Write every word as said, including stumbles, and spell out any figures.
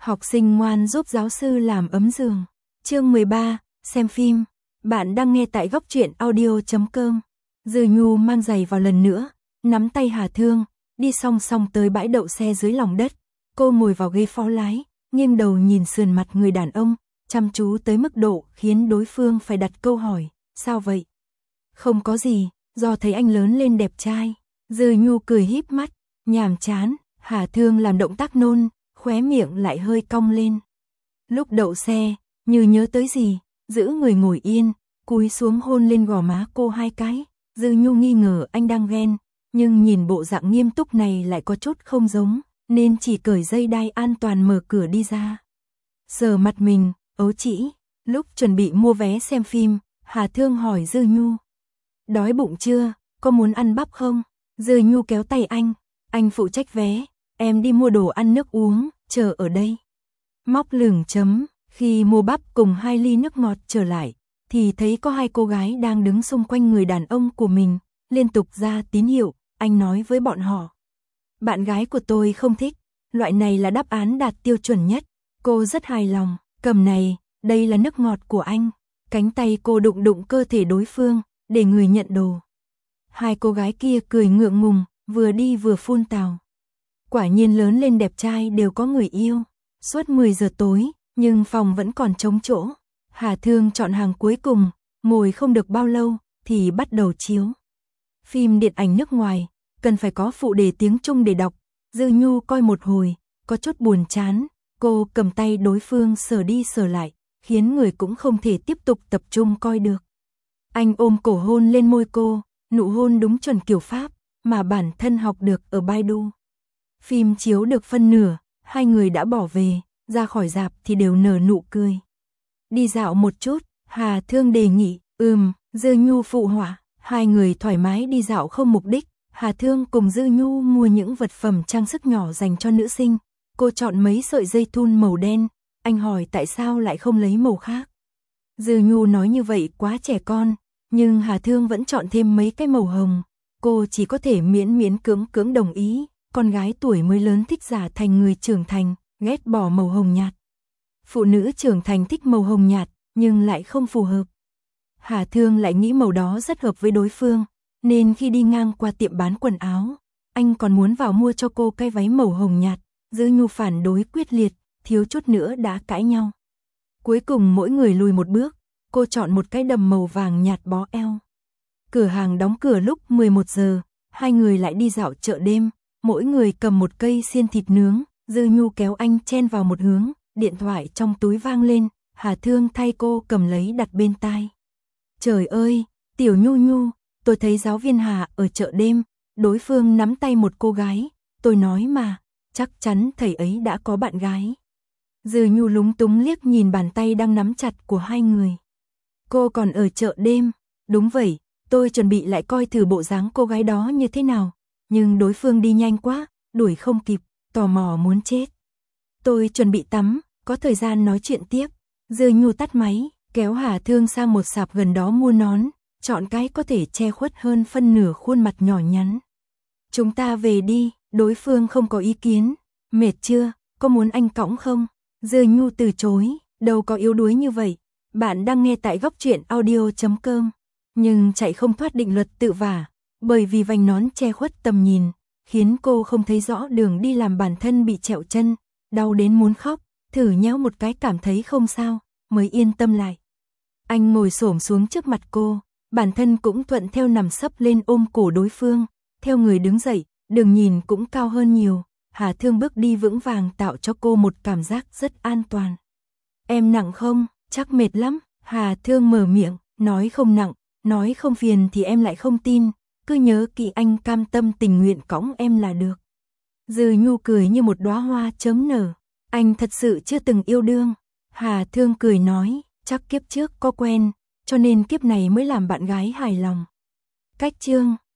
Học sinh ngoan giúp giáo sư làm ấm giường. Chương mười ba, xem phim. Bạn đang nghe tại góc truyện audio chấm com. Dư Nhu mang giày vào lần nữa, nắm tay Hà Thương, đi song song tới bãi đậu xe dưới lòng đất. Cô ngồi vào ghế phó lái, nghiêng đầu nhìn sườn mặt người đàn ông, chăm chú tới mức độ khiến đối phương phải đặt câu hỏi, sao vậy? Không có gì, do thấy anh lớn lên đẹp trai. Dư Nhu cười híp mắt, nhàm chán. Hà Thương làm động tác nôn, khóe miệng lại hơi cong lên. Lúc đậu xe, như nhớ tới gì, giữ người ngồi yên, cúi xuống hôn lên gò má cô hai cái. Dư Nhu nghi ngờ anh đang ghen, nhưng nhìn bộ dạng nghiêm túc này lại có chút không giống, nên chỉ cởi dây đai an toàn mở cửa đi ra. Sờ mặt mình, ấu trĩ. Lúc chuẩn bị mua vé xem phim, Hà Thương hỏi Dư Nhu. Đói bụng chưa, có muốn ăn bắp không? Dư Nhu kéo tay anh, anh phụ trách vé, em đi mua đồ ăn nước uống, chờ ở đây. Móc lửng chấm, khi mua bắp cùng hai ly nước ngọt trở lại, thì thấy có hai cô gái đang đứng xung quanh người đàn ông của mình, liên tục ra tín hiệu, anh nói với bọn họ. Bạn gái của tôi không thích, loại này là đáp án đạt tiêu chuẩn nhất, cô rất hài lòng, cầm này, đây là nước ngọt của anh. Cánh tay cô đụng đụng cơ thể đối phương, để người nhận đồ. Hai cô gái kia cười ngượng ngùng, vừa đi vừa phun tào. Quả nhiên lớn lên đẹp trai đều có người yêu. Suốt mười giờ tối, nhưng phòng vẫn còn trống chỗ. Hà Thương chọn hàng cuối cùng, ngồi không được bao lâu, thì bắt đầu chiếu. Phim điện ảnh nước ngoài, cần phải có phụ đề tiếng Trung để đọc. Dư Nhu coi một hồi, có chút buồn chán. Cô cầm tay đối phương sờ đi sờ lại, khiến người cũng không thể tiếp tục tập trung coi được. Anh ôm cổ hôn lên môi cô, nụ hôn đúng chuẩn kiểu Pháp, mà bản thân học được ở Baidu. Phim chiếu được phân nửa, hai người đã bỏ về, ra khỏi rạp thì đều nở nụ cười. Đi dạo một chút, Hà Thương đề nghị, ừm, Dư Nhu phụ họa, hai người thoải mái đi dạo không mục đích. Hà Thương cùng Dư Nhu mua những vật phẩm trang sức nhỏ dành cho nữ sinh. Cô chọn mấy sợi dây thun màu đen, anh hỏi tại sao lại không lấy màu khác. Dư Nhu nói như vậy quá trẻ con, nhưng Hà Thương vẫn chọn thêm mấy cái màu hồng. Cô chỉ có thể miễn miễn cưỡng cưỡng đồng ý, con gái tuổi mới lớn thích giả thành người trưởng thành, ghét bỏ màu hồng nhạt. Phụ nữ trưởng thành thích màu hồng nhạt, nhưng lại không phù hợp. Hà Thương lại nghĩ màu đó rất hợp với đối phương, nên khi đi ngang qua tiệm bán quần áo, anh còn muốn vào mua cho cô cái váy màu hồng nhạt. Dư Nhu phản đối quyết liệt, thiếu chút nữa đã cãi nhau. Cuối cùng mỗi người lùi một bước, cô chọn một cái đầm màu vàng nhạt bó eo. Cửa hàng đóng cửa lúc mười một giờ, hai người lại đi dạo chợ đêm, mỗi người cầm một cây xiên thịt nướng. Dư Nhu kéo anh chen vào một hướng, điện thoại trong túi vang lên, Hà Thương thay cô cầm lấy đặt bên tai. Trời ơi, tiểu Nhu Nhu, tôi thấy giáo viên Hà ở chợ đêm, đối phương nắm tay một cô gái, tôi nói mà, chắc chắn thầy ấy đã có bạn gái. Dư Nhu lúng túng liếc nhìn bàn tay đang nắm chặt của hai người. Cô còn ở chợ đêm, đúng vậy, tôi chuẩn bị lại coi thử bộ dáng cô gái đó như thế nào, nhưng đối phương đi nhanh quá, đuổi không kịp, tò mò muốn chết. Tôi chuẩn bị tắm, có thời gian nói chuyện tiếp. Dư Nhu tắt máy, kéo Hà Thương sang một sạp gần đó mua nón, chọn cái có thể che khuất hơn phân nửa khuôn mặt nhỏ nhắn. Chúng ta về đi, đối phương không có ý kiến. Mệt chưa, có muốn anh cõng không? Dư Nhu từ chối, đâu có yếu đuối như vậy. Bạn đang nghe tại góc truyện audio chấm com. Nhưng chạy không thoát định luật tự vả, bởi vì vành nón che khuất tầm nhìn, khiến cô không thấy rõ đường đi, làm bản thân bị trẹo chân, đau đến muốn khóc, thử nhéo một cái cảm thấy không sao, mới yên tâm lại. Anh ngồi xổm xuống trước mặt cô, bản thân cũng thuận theo nằm sấp lên ôm cổ đối phương, theo người đứng dậy, đường nhìn cũng cao hơn nhiều. Hà Thương bước đi vững vàng tạo cho cô một cảm giác rất an toàn. Em nặng không? Chắc mệt lắm. Hà Thương mở miệng, nói không nặng, nói không phiền thì em lại không tin, cứ nhớ kỹ anh cam tâm tình nguyện cõng em là được. Dư Nhu cười như một đóa hoa chớm nở, anh thật sự chưa từng yêu đương. Hà Thương cười nói, chắc kiếp trước có quen, cho nên kiếp này mới làm bạn gái hài lòng. Cách chương